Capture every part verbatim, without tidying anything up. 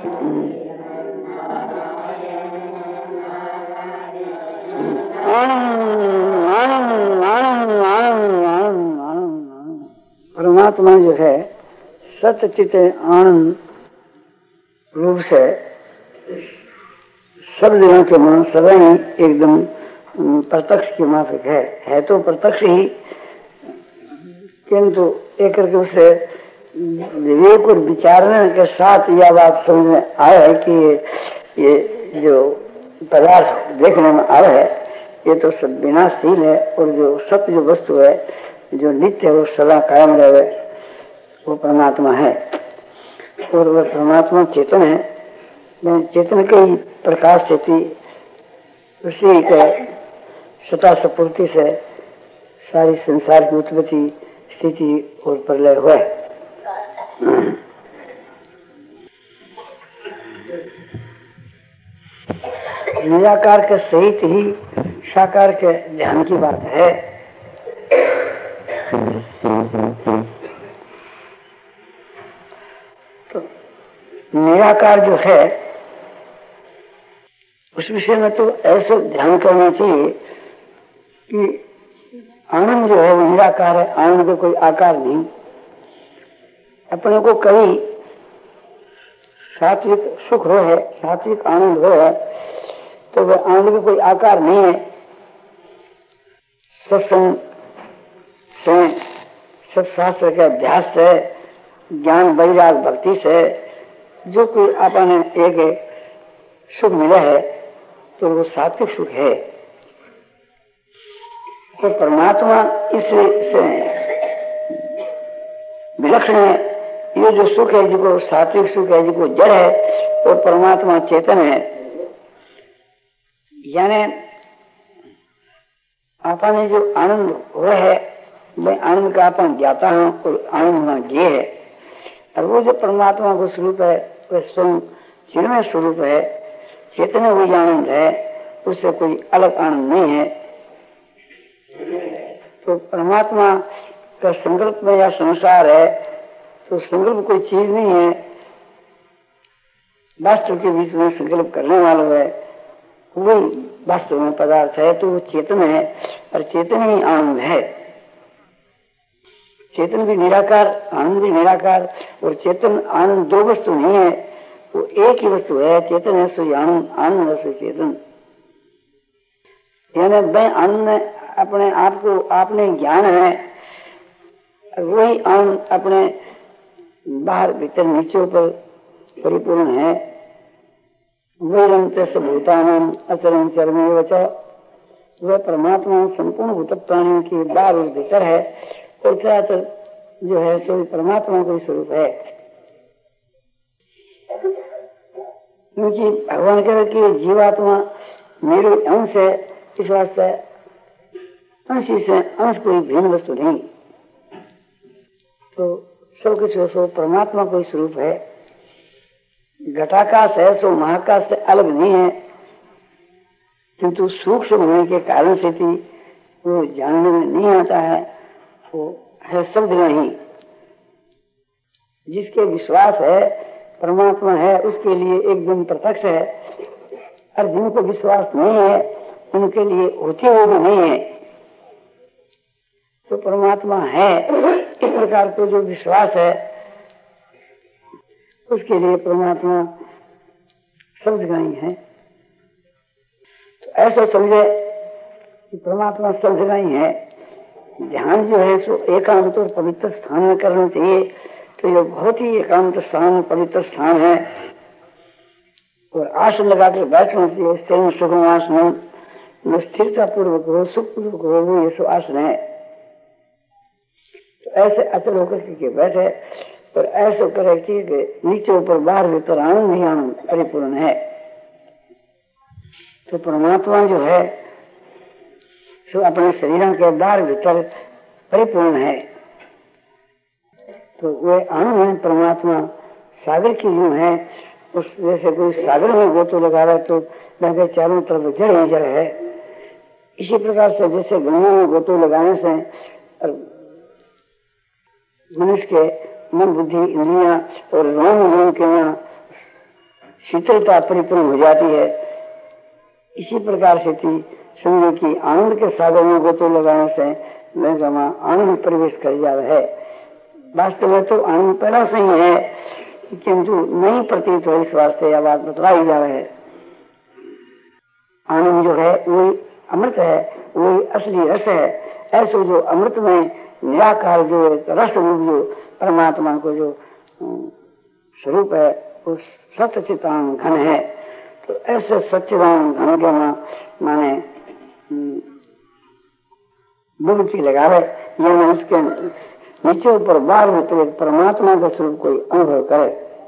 परमात्मा जो है सत्य चित आनंद रूप से सब दिनों के मन सदा ही एकदम प्रत्यक्ष के माफिक है है तो प्रत्यक्ष ही, किंतु एक करके उसे विवेक और विचारने के साथ यह बात समझ में आया है कि ये, ये जो पदार्थ देखने में आ रहा है ये तो सब विनाशशील है, और जो सत्य जो वस्तु है जो नित्य है वो सदा कायम रहे वो परमात्मा है। और वह परमात्मा चेतन है, चेतन के ही प्रकाश से थी उसी के सता सपूर्ति से सारी संसार की उत्पत्ति स्थिति और प्रलय हुआ है। निराकार के सहित ही साकार के ध्यान की बात है। तो निराकार जो है उस विषय में तो ऐसे ध्यान करना चाहिए कि आनंद जो है वो निराकार है, आनंद का कोई आकार नहीं। अपने को कभी सात्विक सुख हो है, सात्विक आनंद हो है तो वह आनंद का कोई आकार नहीं है। सत्संग से, सत्शास्त्र के अभ्यास से, ज्ञान वैराग भक्ति से जो कोई आपने एक सुख मिला है तो वो सात्विक सुख है। तो परमात्मा इससे विलक्षण है। ये जो सुख है जिसको सात्विक सुख है जिसको जड़ है और तो परमात्मा चेतन है। यानी आपने जो आनंद हुआ है वह आनंद का अपन ज्ञाता है और आनंद होना ज्ञेय है। और वो जो परमात्मा का स्वरूप है वह स्वयं चिन्मय स्वरूप है, चेतन हुई आनंद है, उससे कोई अलग आनंद नहीं है। तो परमात्मा का संकल्प में या संसार है तो संकल्प कोई चीज नहीं है, वास्तव के बीच में संकल्प करने वाला है वही वास्तव में पदार्थ है। तो वो चेतन है और चेतन ही आनंद है। चेतन भी निराकार, आनंद भी निराकार। और चेतन आनंद दो वस्तु नहीं है, वो एक ही वस्तु है। चेतन है सो आनंद, आनंद है सो चेतन। यानी वह आनंद अपने आप को आपने ज्ञान है, वही आनंद अपने बाहर भीतर नीचे ऊपर परिपूर्ण है। वही भूतान अचरम चरमे वचा, वह परमात्मा संपूर्ण भूत प्राणियों की बाहर और भीतर है। और चराचर जो है सो परमात्मा का स्वरूप है। क्योंकि भगवान कह रहे कि जीवात्मा मेरे अंश है, इस वास्ते अंश से अंश कोई भिन्न वस्तु नहीं। तो सब कुछ सो परमात्मा कोई स्वरूप है। घटाकाश है सो महाकाश से अलग नहीं है, किंतु सूक्ष्म होने के कारण से थी वो जानने में नहीं आता है। वो है शब्द नहीं। जिसके विश्वास है परमात्मा है उसके लिए एकदम प्रत्यक्ष है, और जिनको विश्वास नहीं है उनके लिए होते हुए भी नहीं है। तो परमात्मा है इस प्रकार को जो विश्वास है उसके लिए परमात्मा सब जगह ही है। तो ऐसा समझे कि परमात्मा सब जगह ही है। ध्यान जो है सो एकांत और पवित्र स्थान में करना चाहिए। तो ये बहुत ही एकांत स्थान, पवित्र स्थान है। और आसन लगाकर बैठना चाहिए। स्थिर सुगम आसन, स्थिरता पूर्वक हो, सुख पूर्वक हो, वो ये सो आसन है। तो ऐसे अचल होकर के बैठे और ऐसे करे कि नीचे ऊपर बाहर भीतर आनंद ही आनंद परिपूर्ण है। तो परमात्मा जो है सो अपने शरीर के बाहर भीतर परिपूर्ण है। तो वह आनंद है। परमात्मा सागर की यूं है, उस जैसे कोई सागर में गोतो लगा रहा है तो लगे चारों तरफ जड़ ही जड़ है। इसी प्रकार से जैसे गंगा में गोतो लगाने से मनुष्य के मन बुद्धि इंद्रियां और रोम रोम के यहाँ शीतलता परिपूर्ण हो जाती है। इसी प्रकार से थी समझो कि आनंद के सागर में गोतो लगाने से आनंद प्रवेश कर जाता है। वास्तव में तो आनंद पहला से ही है, किंतु नहीं प्रतीत हो, इस वास्ते यह बात बतलाई जा रही है। आनंद जो है वही अमृत है, वही असली रस है। ऐसे जो अमृत में निराकार जो रस रूप जो परमात्मा को जो स्वरूप है वो सच्चिदानंद घन है। तो ऐसे सच्चिदानंद घन के माने डुबकी लगावे, यानी उसके नीचे ऊपर बाहर उतरे परमात्मा का स्वरूप कोई अनुभव करे।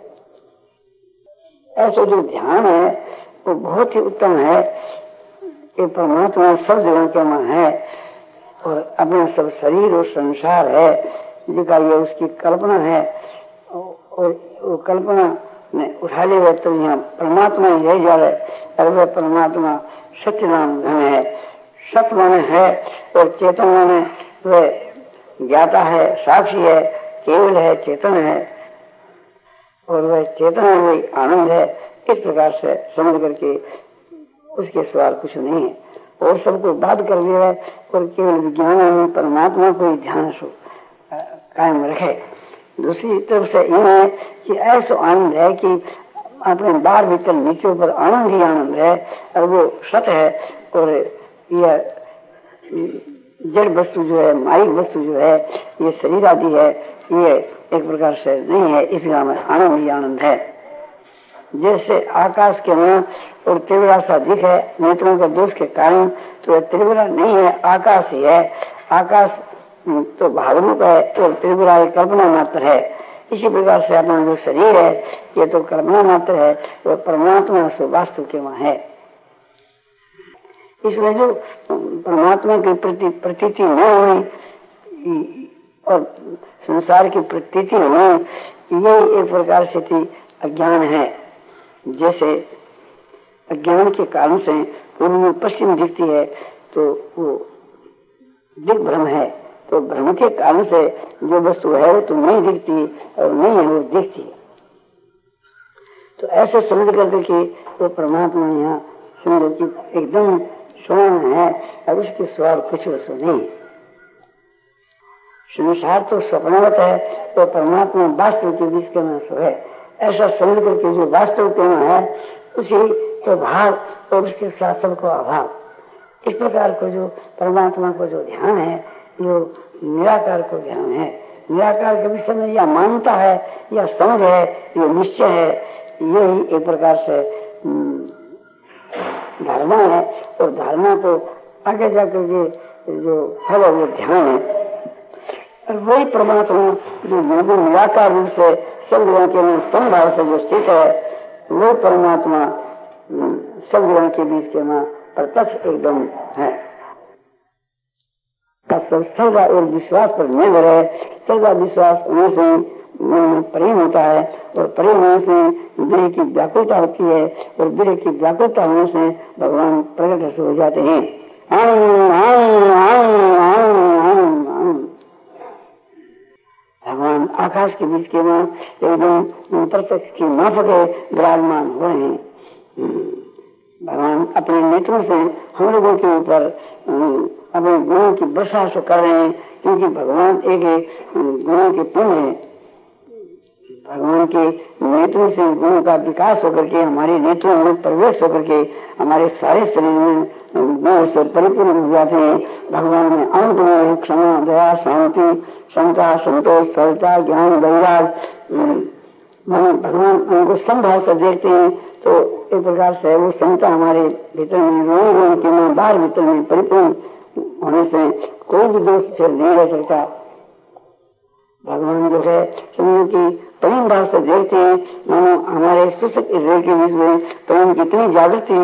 ऐसा जो ध्यान है वो बहुत ही उत्तम है कि परमात्मा सब जगह के वहां है और अपना सब शरीर और संसार है जिसका ये उसकी कल्पना है। और वो कल्पना ने उठा ले हुए तो यहाँ परमात्मा ही रह जा रहे। वह परमात्मा सच्चिदानंद घन है, सत्य माने है और चेतन माने वह ज्ञाता है, साक्षी है, केवल है, चेतन है और वह चेतन है, वही आनंद है। इस प्रकार से समझ करके उसके सवाल कुछ नहीं है और सबको बात कर दिया है और केवल विज्ञान में परमात्मा को ही ध्यान सो कायम रखे। दूसरी तरफ से यह है कि ऐसा आनंद है कि अपने बाहर भीतर नीचे ऊपर आनंद ही आनंद है और वो सत्य है। और यह जड़ वस्तु जो है, माइक वस्तु जो है, ये शरीर आदि है, ये एक प्रकार से नहीं है। इस गाँव में आनंद ही आनंद है। जैसे आकाश के में और त्रिपुरा सा दिख है नेत्रों के दोष के कारण, तो त्रिपुरा नहीं है, आकाश ही है। आकाश तो भावरूप है तो त्रिपुरा एक कल्पना मात्र है। इसी प्रकार से अपना जो शरीर है ये तो कल्पना मात्र है, वो परमात्मा से वास्तव के वहां है। इसमें जो परमात्मा की प्रति प्रतीति न हुई और संसार की प्रतीति हुई, यही एक प्रकार से थी अज्ञान है। जैसे अज्ञान के कारण से पूर्व में पश्चिम दिखती है तो वो दिग्भ्रम है, तो भ्रम के कारण से जो वस्तु है वो तो नहीं दिखती और नहीं है वो दिखती है। तो ऐसे समझ करके कि वो परमात्मा यहाँ समझो कि एकदम स्वयं है और उसके स्वाद कुछ वस्तु नहीं। संसार तो स्वप्नवत है तो परमात्मा वास्तव के बीच के में सो है। ऐसा समझ करके जो वास्तव के में है उसी तो भाव और उसके साथ सबको अभाव, इस प्रकार को जो परमात्मा को जो ध्यान है जो निराकार को ध्यान है। निराकार के विषय में या मानता है या समझ है, ये निश्चय है, यही एक प्रकार से धारणा है। और धारणा को आगे जाकर के जो फल है वो ध्यान है। और वही परमात्मा जो बिल्कुल निराकार रूप से सब जगह के में समभाव से जो स्थित है, वो परमात्मा सब जगह के बीच के में प्रत्यक्ष एकदम है। सदा और विश्वास पर निर्भर है। सदा विश्वास होने से मन में प्रेम होता है और प्रेम होने से विरह की व्याकुलता होती है और विरह की व्याकुलता होने से भगवान प्रकट हो जाते हैं। आम, आम, आम, आम, आम। भगवान आकाश के बीच के में एकदम प्रत्यक्ष की माफक विराजमान हो रहे हैं। भगवान अपने नेत्रों से हम लोगों के ऊपर अपने गुणों की वर्षा से कर रहे हैं, क्योंकि भगवान एक गुणों के पुण्य है। भगवान के नेत्रों से गुणों का विकास होकर के हमारे नेत्रों में प्रवेश होकर के हमारे सारे शरीर में गुण से परिपूर्ण हो जाते हैं। भगवान में अंत में क्षमा, दया, शांति, समता, संतोष, सरलता, ज्ञान, वैराग, भगवान उनको संभाव से देखते हैं तो एक प्रकार से वो समता हमारे भीतर में रोम रोम के में बाहर भीतर में परिपूर्ण होने से कोई भी दोष से नहीं रह सकता। भगवान जो है समझो कि प्रेम भाव से देखते हैं, मानो हमारे सुसुप्त हृदय के बीच में प्रेम कितनी जागृति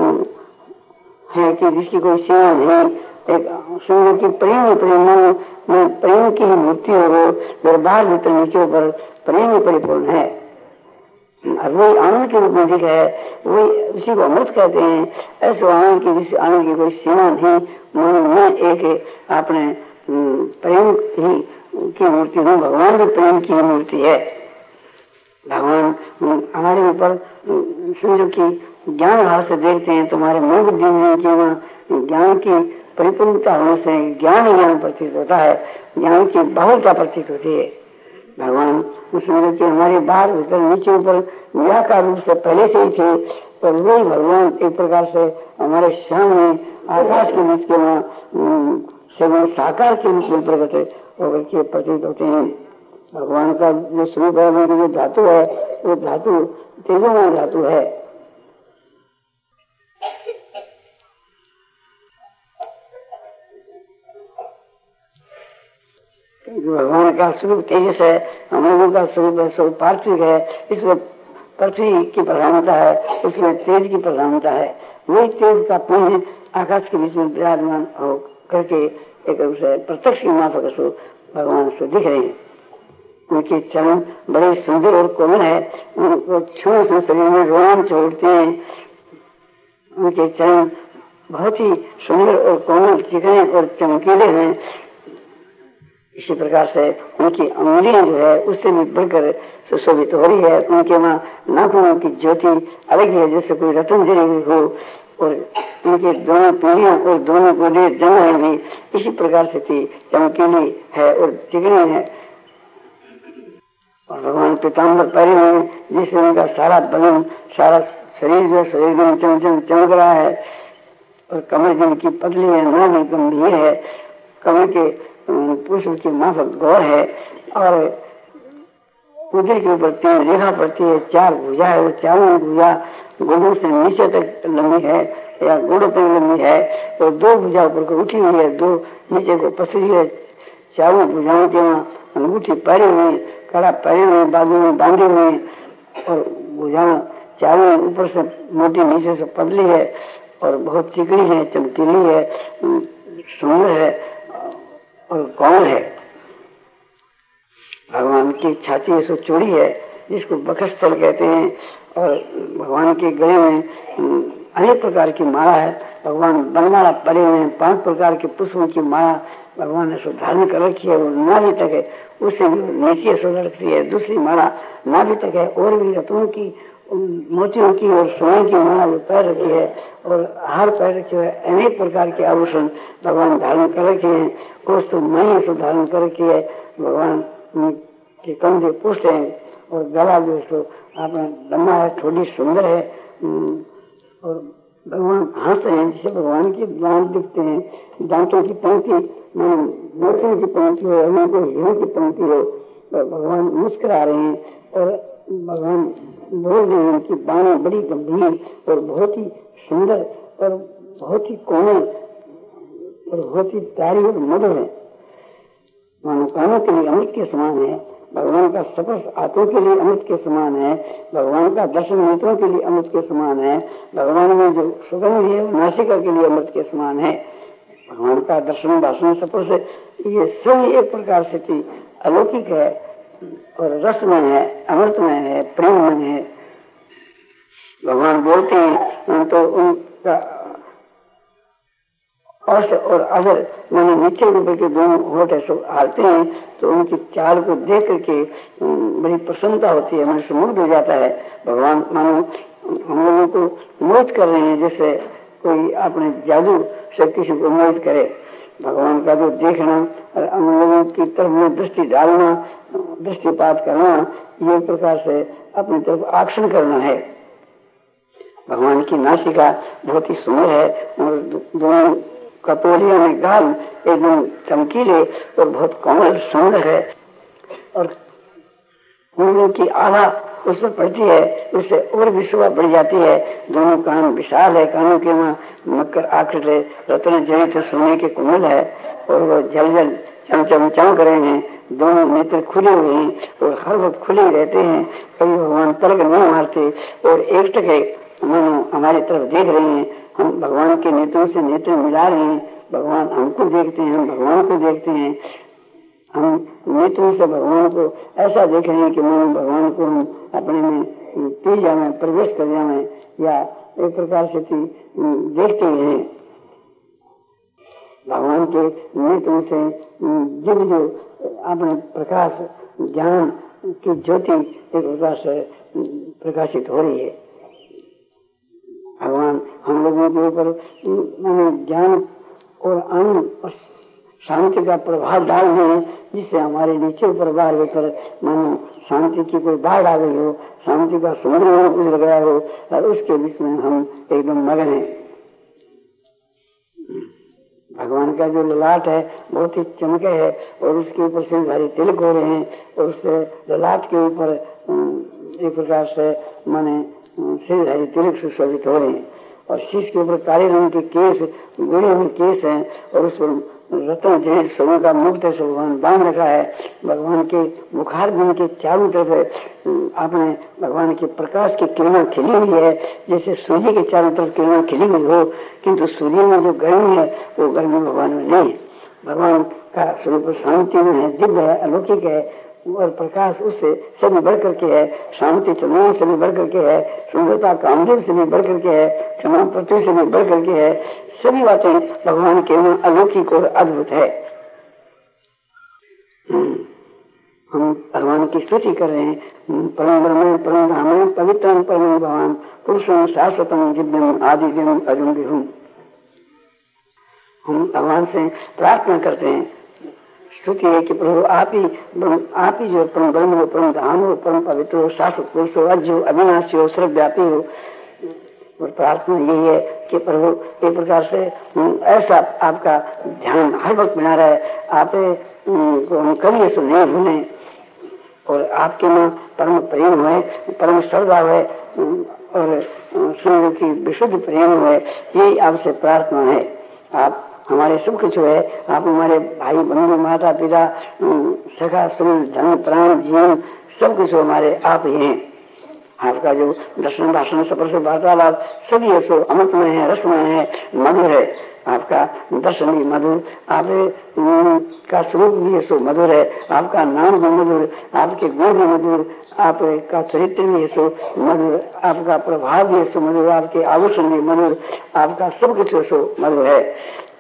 है कि जिसकी कोई सीमा नहीं। एक समझो कि प्रेम प्रेम मानो प्रेम की ही मूर्ति हो गई, बाहर भीतर नीचे ऊपर प्रेम ही परिपूर्ण है। वही आनंद के रूप में दिख है, वही उसी को अमृत कहते हैं। ऐसे आनंद की जिस आनंद की कोई सीमा नहीं, मानो मैं एक अपने प्रेम ही की मूर्ति हूँ। भगवान भी प्रेम की मूर्ति है। भगवान हमारे ऊपर समझो कि ज्ञान भाव से देखते हैं, तुम्हारे मन बुद्धि में कि वहाँ ज्ञान की परिपूर्णता होने से ज्ञान ज्ञान प्रतीत होता है, ज्ञान की बहुलता प्रतीत होती है। भगवान समझो कि हमारे बाहर भीतर नीचे ऊपर निराकार रूप से पहले से ही थे, पर वही भगवान एक प्रकार से हमारे सामने आकाश के बीच के वहाँ सगुण साकार के रूप में प्रकट होकर के प्रतीत होते हैं। भगवान का जो स्वरूप है, जो धातु है, वो धातु तेजोमय धातु है। भगवान का स्वरूप तेजस है, हम लोगों का स्वरूप है स्वरूप पार्थिव है। इसमें पृथ्वी की प्रधानता है, उसमें तेज की प्रधानता है। वही तेज का पुण्य आकाश के बीच में विराजमान हो करके एक उसे प्रत्यक्ष माफक स्वरूप भगवान से दिख रहे हैं। उनके चरण बड़े सुंदर और कोमल है, उनको छूने से शरीर में रोमांच उठते हैं। उनके चरण बहुत ही सुंदर और कोमल, चिकने और चमकीले हैं। इसी प्रकार से उनकी अंगुलियां जो है उससे भी बढ़कर सुशोभित हो रही है। उनके वहाँ नाखूनों की ज्योति अलग है, जैसे कोई रतन जली हुई हो, और उनके दोनों पीढ़ियां और दोनों गोले जंग भी इसी प्रकार से थी, चमकीली है और चिकनी है। और भगवान पीताम्बर पहने हुए, जिससे उनका सारा बदन, सारा शरीर जो शरीर में चमचम चमक रहा है। और कमर जिनकी पतली है, नाम गंभीर है, कमर के पुष्प की माफक गौर है, और उदर के ऊपर तीन रेखा पड़ती है, चार भुजा है, वो चारों भुजा गोड़ों से नीचे तक लंबी है या गोड़ों तक लंबी है, और दो भुजा ऊपर को उठी हुई है, दो नीचे को पसरी है। चारों भुजाओं के वहाँ अंगूठी पहरे हुए, कड़ा पहरे हुए, बाजू में बांधे हुए, और भुजाएं चारों ऊपर से मोटी, नीचे से पतली है, और बहुत चिकनी है, चमकीली है, सुंदर है और कौन है। भगवान की छाती ऐसो चूड़ी है जिसको बखस्तल कहते हैं, और भगवान के गले में अनेक प्रकार की माला है। भगवान बनमाला परे हुए हैं, पांच प्रकार के पुष्पों की माला भगवान ने धारण कर रखी है, वो नाभि तक है, उससे नीचे सो रखती है। दूसरी माला नाभि तक है, और भी रत्नों की, मोतियों की और सोने की माला वो पैर रखी है, और हार पैर रखे हुए, अनेक प्रकार के आभूषण भगवान धारण कर रखे हैं। कोष तो मैं सो धारण कर रखी है, भगवान के कंधे पुष्ट हैं, और गला जो सो आपने लंबा है, थोड़ी सुंदर है, और भगवान हंस रहे हैं, जिसे भगवान के दांत दिखते हैं, दांतों की पंक्ति मोतियों की पंक्ति हो, उनको हीरों की पंक्ति हो, और भगवान मुस्कुरा रहे हैं, और भगवान बोल रहे हैं। उनकी बाणें बड़ी गंभीर और बहुत ही सुंदर और बहुत ही कोमल और बहुत ही प्यारी और मधुर है। मानो कानों के लिए अमृत के समान है, भगवान का स्पर्श आंखों के लिए अमृत के समान है, भगवान का दर्शन नेत्रों के लिए अमृत के समान है, भगवान में जो सुगंध है नासिका के लिए अमृत के समान है। भगवान का दर्शन भाषण स्पर्श ये सभी एक प्रकार से थी अलौकिक है, और रसमय है, अमृतमय है, प्रेममय है। भगवान बोलते हैं तो उनका अर्श और अधर मैंने नीचे ऊपर के दोनों होठ ऐसे हालते हैं, तो उनकी चाल को देख करके बड़ी प्रसन्नता होती है, मन से मुग्ध हो जाता है। भगवान मानो हम लोगों को मोहित कर रहे हैं, जैसे कोई अपने जादू से किसी को मोहित करे। भगवान का जो देखना और हम लोगों की तरफ में दृष्टि डालना, दृष्टिपात करना, ये प्रकार से अपनी तरफ आकर्षण करना है। भगवान की नासिका बहुत ही सुंदर है, और दोनों कपोलियों में गाल एकदम चमकीले और बहुत कोमल सुंदर है, और उंगलियों की आला उस पर पड़ती है, उससे और भी शोभा बढ़ जाती है। दोनों कान विशाल है, कानों के वहाँ मकर आकृत रत्न जड़ित सोने के कुंडल है, और वो जल जल चमचम चमक रहे हैं। दोनों नेत्र खुले हुए हैं और हर वक्त खुले रहते हैं, कभी भगवान पलक नहीं मारते, और एक टके मानो हमारी तरफ देख रहे हैं। हम भगवान के नेत्रों से नेत्र मिला रहे हैं, भगवान हमको देखते हैं, हम भगवान को देखते हैं। हम नेत्रों से भगवान को ऐसा देख रहे हैं कि मानो भगवान को हम अपने में पी जाए, प्रवेश कर जाए, या एक प्रकार से देखते हैं। भगवान के नेत्रों से जब जो अपने प्रकाश ज्ञान की ज्योति एक प्रकार से प्रकाशित हो रही है। हम लोगों के ऊपर मैंने ज्ञान और आनंद और शांति का प्रभाव डाल दें, जिससे हमारे नीचे ऊपर बाहर होकर मानो शांति की कोई बाढ़ आ गई हो, शांति का समुद्र गुजर गया हो और उसके बीच में हम एकदम मगन हैं। भगवान का जो ललाट है बहुत ही चमके है और उसके ऊपर से भारी तिलक हो रहे हैं और उससे ललाट के ऊपर एक प्रकार से माने से भारी तिलक सुशोभित हो रहे हैं और शीश के ऊपर काले रंग के केस गोरे हुए केस हैं और उस पर रत्न जैसे सोने का मुक्त से भगवान बांध रखा है। भगवान के मुखार दिन के चारों तरफ आपने भगवान के प्रकाश की किरणें खिली हुई है, जैसे सूर्य के चारों तरफ किरणें खिली हुई हो, किंतु सूर्य में जो गर्मी है वो गर्मी भगवान में नहीं है। भगवान का स्वरूप शांति में है, दिव्य है, अलौकिक है और प्रकाश उससे सभी बढ़ करके है, शांति चंद्रमा से भी बढ़ करके है, सुंदरता कामदेव से भी बढ़ करके है, क्षमा पृथ्वी से भी बढ़ करके है। सभी बातें भगवान के में अलौकिक और अद्भुत है। हम भगवान की स्तुति कर रहे हैं, परम ब्रह्म परम धाम पवित्रम परम भगवान पुरुषम शाश्वतम दिव्यम आदिव्यम अजुम्बिहुम। हम भगवान से प्रार्थना करते हैं, स्तुति है कि प्रभु आप ही आप ही जो परम ब्रह्म हो, परम धाम हो, परम पवित्र हो, शाश्वत पुरुष हो, अज्ञ अविनाशी हो, सर्वव्यापी हो। और प्रार्थना यही है कि प्रभु एक प्रकार से ऐसा आपका ध्यान हर वक्त बना रहे, आप को हम कभी ऐसा नहीं भूलें और आपके में परम प्रेम हुए, परम श्रद्धा हुए और सूर्य की विशुद्ध प्रेम हुए, यही आपसे प्रार्थना है। आप हमारे सब कुछ है, आप हमारे भाई बंधु माता पिता सखा सुन धन प्राण जीवन सब कुछ हमारे आप ही हैं। आपका जो दर्शन भाषण स्पर्श वार्तालाप सभी ऐसो अमृतमय है, रसमय है, मधुर है। आपका दर्शन भी मधुर, आप का स्वरूप भी ऐसो मधुर है, आपका नाम भी मधुर, आपके गुण भी मधुर, आपका चरित्र भी ऐसो मधुर, आपका प्रभाव भी ऐसो मधुर, आपके आभूषण भी मधुर, आपका सब कुछ ऐसो मधुर है।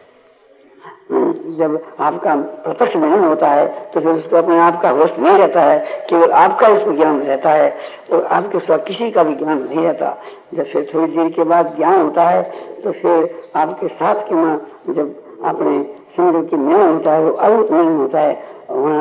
जब आपका प्रत्यक्ष ज्ञान होता है तो फिर उसको अपने आप का होश नहीं रहता है, केवल आपका उसको ज्ञान रहता है और आपके सिवा किसी का भी ज्ञान नहीं रहता। जब फिर थोड़ी देर के बाद ज्ञान होता है तो फिर आपके साथ के मां जब अपने सिंह की ज्ञान होता है वो अलग नहीं होता है, वहाँ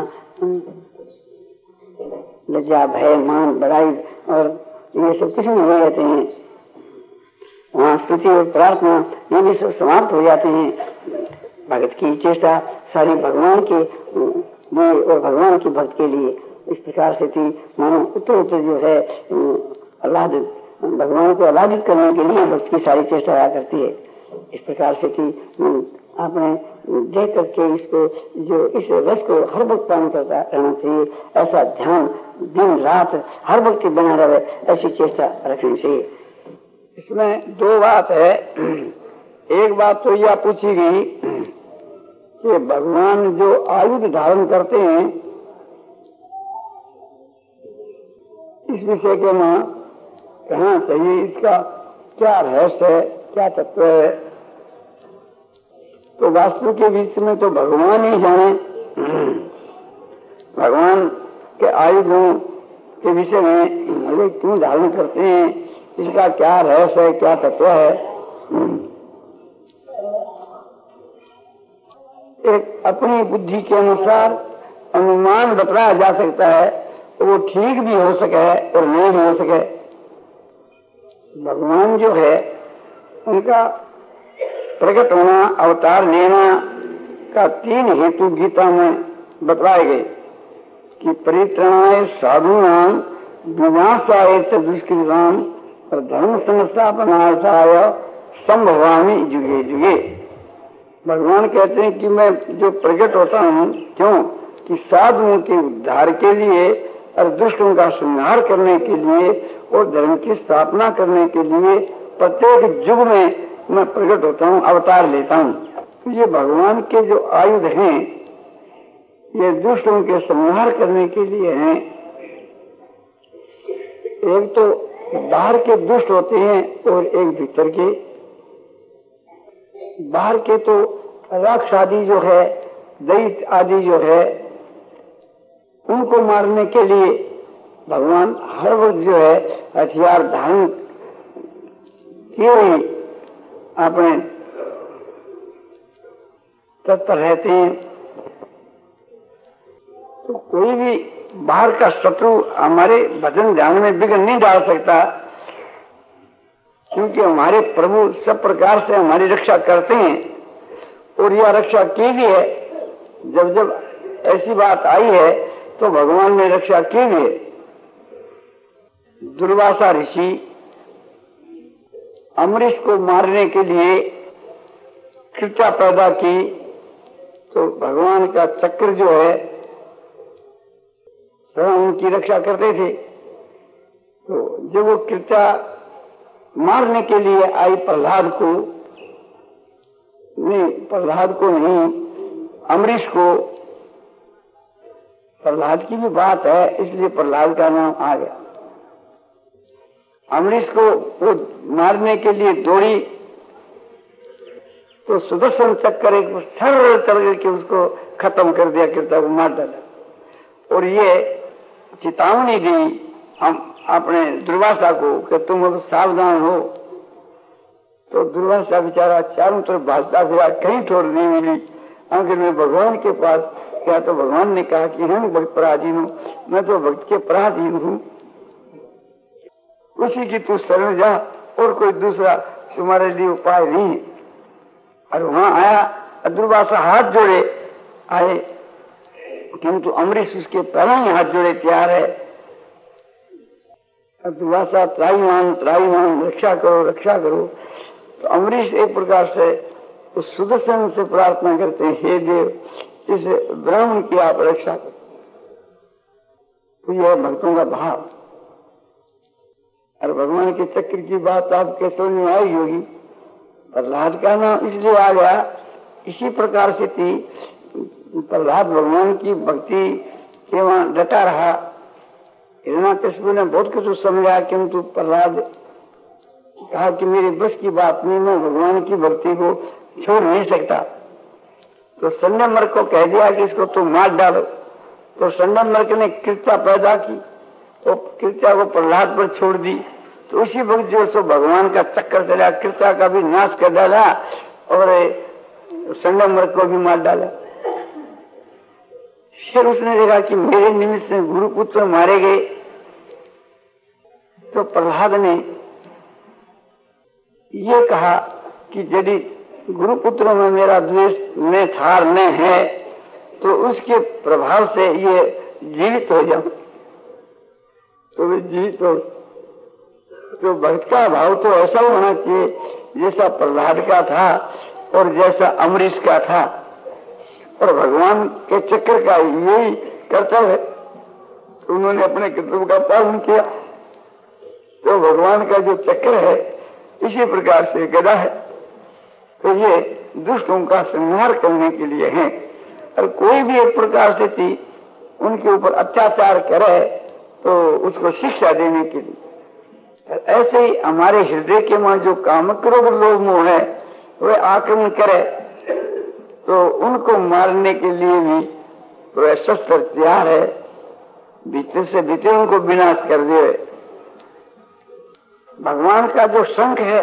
लज्जा भय मान बड़ाई और ये सब कुछ नहीं रहते हैं। वहाँ स्तुति और प्रार्थना ये भी सब समाप्त हो जाते हैं। भगत की चेष्टा सारी भगवान के लिए और भगवान की भक्त के लिए इस प्रकार से थी, मानो उत्तर उत्तर जो है अल्लाह भगवान को आराधित करने के लिए भक्त की सारी चेष्टा आया करती है। इस प्रकार से थी आपने देख करके इसको जो इस रस को हर वक्त पान करता रहना चाहिए, ऐसा ध्यान दिन रात हर वक्त बना रहे, ऐसी चेष्टा रखनी चाहिए। इसमें दो बात है। एक बात तो यह पूछी गई कि भगवान जो आयुध धारण करते हैं इस विषय के में कहना चाहिए, इसका क्या रहस्य है, क्या तत्व है। तो वास्तु के बीच में तो भगवान ही जाने, भगवान के आयुधों के विषय में वे क्यों धारण करते हैं, इसका क्या रहस्य है, क्या तत्व है। एक अपनी बुद्धि के अनुसार अनुमान बताया जा सकता है, तो वो ठीक भी हो सके और नहीं भी हो सके। भगवान जो है उनका प्रकट होना, अवतार लेना का तीन हेतु गीता में बतलाए गए कि परित्राणाय साधूनां विनाशाय च दुष्कृतां और धर्म संस्थापनार्थाय संभवामि जुगे जुगे। भगवान कहते हैं कि मैं जो प्रकट होता हूँ, क्यों कि साधुओं के उद्धार के लिए और दुष्टों का संहार करने के लिए और धर्म की स्थापना करने के लिए प्रत्येक युग में मैं प्रकट होता हूँ, अवतार लेता हूँ। तो ये भगवान के जो आयुध हैं ये दुष्टों के संहार करने के लिए हैं। एक तो बाहर के दुष्ट होते हैं और एक भीतर के। बाहर के तो राक्ष आदि जो है, दैत्य आदि जो है, उनको मारने के लिए भगवान हर वक्त जो है हथियार धारण किए हुए अपने तत्पर रहते हैं, तो कोई भी बाहर का शत्रु हमारे भजन ध्यान में विघ्न नहीं डाल सकता, क्योंकि हमारे प्रभु सब प्रकार से हमारी रक्षा करते हैं और यह रक्षा की भी है। जब जब ऐसी बात आई है तो भगवान ने रक्षा की भी है। दुर्वासा ऋषि अमरीश को मारने के लिए कृत्या पैदा की, तो भगवान का चक्र जो है स्वयं उनकी रक्षा करते थे। तो जब वो कृत्या मारने के लिए आई प्रहलाद को, नहीं प्रहलाद को नहीं अमरीश को, प्रहलाद की भी बात है इसलिए प्रहलाद का नाम आ गया। अमरीश को वो मारने के लिए दौड़ी तो सुदर्शन चक्कर एक सरल चल करके उसको खत्म कर दिया, कृत्या को मार डाला। और ये चेतावनी दी हम अपने दुर्वासा को कि तुम अब सावधान हो। तो दुर्वासा बेचारा चारों तरफ भागता हुआ कहीं ठोर नहीं मिली। आखिर में भगवान के पास क्या, तो भगवान ने कहा कि हम भक्त पराधीन हूँ, मैं तो भक्त के पराधीन हूँ, उसी की तू शरण जा और कोई दूसरा तुम्हारे लिए उपाय नहीं है। और वहां आया, दुर्वासा हाथ जोड़े आए, किंतु अमरीश उसके पैरों में हाथ जोड़े तैयार है। दुर्वासा त्राईमान त्राईमान रक्षा करो रक्षा करो। तो अमरीश एक प्रकार से उस सुदर्शन से प्रार्थना करते हैं, हे देव इस ब्राह्मण की आप रक्षा करो। तो यह भक्तों का भाव। और भगवान के चक्र की बात आपके समझ में आई होगी। प्रहलाद का नाम इसलिए आ गया, इसी प्रकार से थी। प्रहलाद भगवान की भक्ति के वहां डटा रहा। हिरण्याकशिपु ने बहुत कुछ समझा, किंतु प्रहलाद कहा कि मेरे बस की बात नहीं, मैं भगवान की भक्ति को छोड़ नहीं सकता। तो संयमर्क को कह दिया कि इसको तो मार डालो। तो संयमर्क ने कृत्या पैदा की, तो कृत्या को प्रहलाद पर छोड़ दी। तो उसी वक्त जो सो भगवान का चक्कर चला, कृत्या का भी नाश कर डाला और संयमर्क को भी मार डाला। फिर उसने देखा कि मेरे निमित्त से गुरुपुत्र मारे गए। तो प्रहलाद ने ये कहा कि यदि गुरुपुत्रों में मेरा द्वेष न था न है, तो उसके प्रभाव से ये जीवित हो जाऊं। तो वे जीवित हो, तो भक्त का भाव तो ऐसा होना चाहिए जैसा प्रहलाद का था और जैसा अमरीश का था। और भगवान के चक्र का यही कर्तव्य है। तो उन्होंने अपने कर्तव्य का पालन किया। तो भगवान का जो चक्र है इसी प्रकार से गदा है। तो ये दुष्टों का संहार करने के लिए है। और कोई भी एक प्रकार से थी उनके ऊपर अत्याचार करे तो उसको शिक्षा देने के लिए। ऐसे ही हमारे हृदय के वहां जो कामक क्रोध लोभ मोह है वह आक्रमण करे तो उनको मारने के लिए भी वह शस्त्र तैयार है, भीतर से भीतर उनको विनाश कर दे। भगवान का जो शंख है,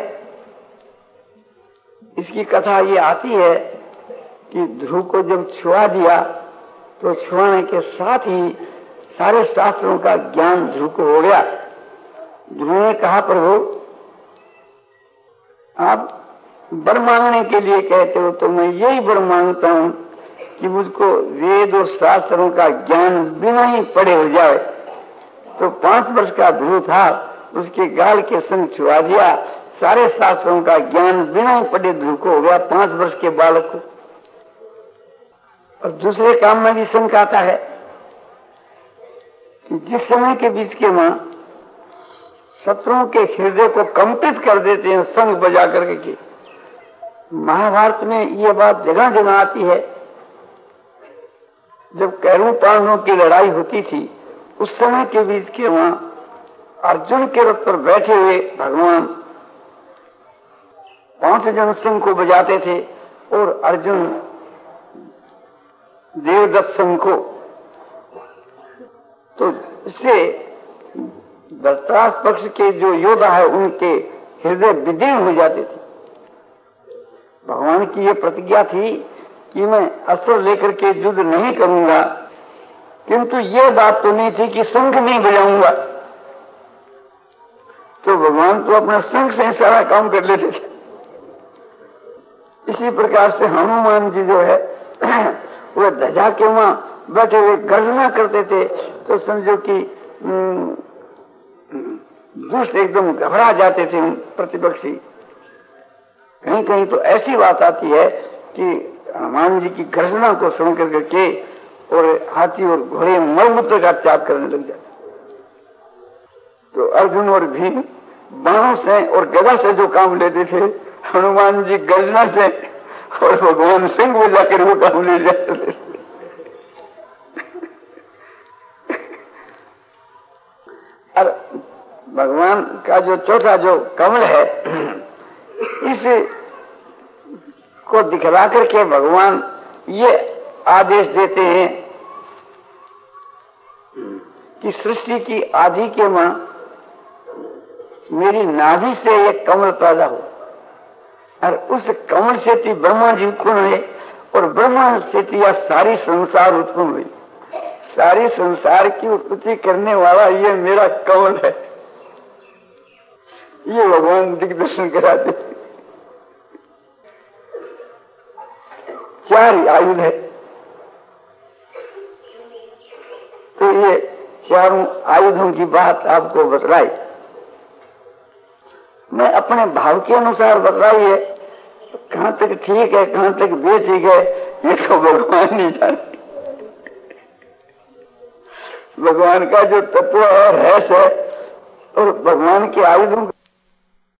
इसकी कथा ये आती है कि ध्रुव को जब छुआ दिया तो छुआने के साथ ही सारे शास्त्रों का ज्ञान ध्रुव को हो गया। ध्रुव ने कहा, प्रभु आप वर मांगने के लिए कहते हो तो मैं यही वर मांगता हूं कि मुझको वेद और शास्त्रों का ज्ञान बिना ही पढ़े हो जाए। तो पांच वर्ष का ध्रुव था, उसके गाल के संग छुआ दिया, सारे शास्त्रों का ज्ञान बिना ही पढ़े ध्रुव को हो गया, पांच वर्ष के बालक को। और दूसरे काम में भी शंका आता है कि जिस समय के बीच के मां शत्रुओं के हृदय को कंपित कर देते हैं संग बजा करके की। महाभारत में ये बात जगह जगह आती है। जब कौरव पांडवों की लड़ाई होती थी उस समय के बीच के वहां अर्जुन के रथ पर बैठे हुए भगवान पांच जन सिंह को बजाते थे और अर्जुन देवदत्त सिंह को। तो इससे धृतराष्ट्र पक्ष के जो योद्धा है उनके हृदय विदीर्ण हो जाते थे। भगवान की ये प्रतिज्ञा थी कि मैं अस्त्र लेकर के युद्ध नहीं करूंगा, किंतु ये बात तो नहीं थी कि शंख नहीं बजाऊंगा। तो भगवान तो अपना शंख से सारा काम कर लेते थे। इसी प्रकार से हनुमान जी जो है वो ध्वजा के वहां बैठे हुए गर्जना करते थे तो समझो कि दुष्ट एकदम घबरा जाते थे प्रतिपक्षी। कहीं कहीं तो ऐसी बात आती है कि हनुमान जी की गर्जना को सुन करके और हाथी और घोड़े मलमूत्र का त्याग करने लग जाते। तो अर्जुन और भीम बाणों से और गदा से जो काम लेते थे, हनुमान जी गर्जना से और भगवान सिंह में जाकर वो काम ले जाते थे। और भगवान का जो चौथा जो कमल है, इस को दिखला करके भगवान ये आदेश देते हैं कि सृष्टि की आदि के मां मेरी नाभि से एक कमल पैदा हो और उस कमल से थी ब्रह्मा जी उत्पन्न हुए और ब्रह्मा से थी यह सारी संसार उत्पन्न हुई। सारी संसार की उत्पत्ति करने वाला ये मेरा कमल है। ये भगवान दिग्दर्शन कराते। चार आयुध है, तो ये चारों आयुधों की बात आपको बतलाई। मैं अपने भाव के अनुसार बतलाई है, कहां तक ठीक है कहां तक बेठीक है ये तो भगवान नहीं जानते। भगवान का जो तत्व है रहस्य है और भगवान के आयुधों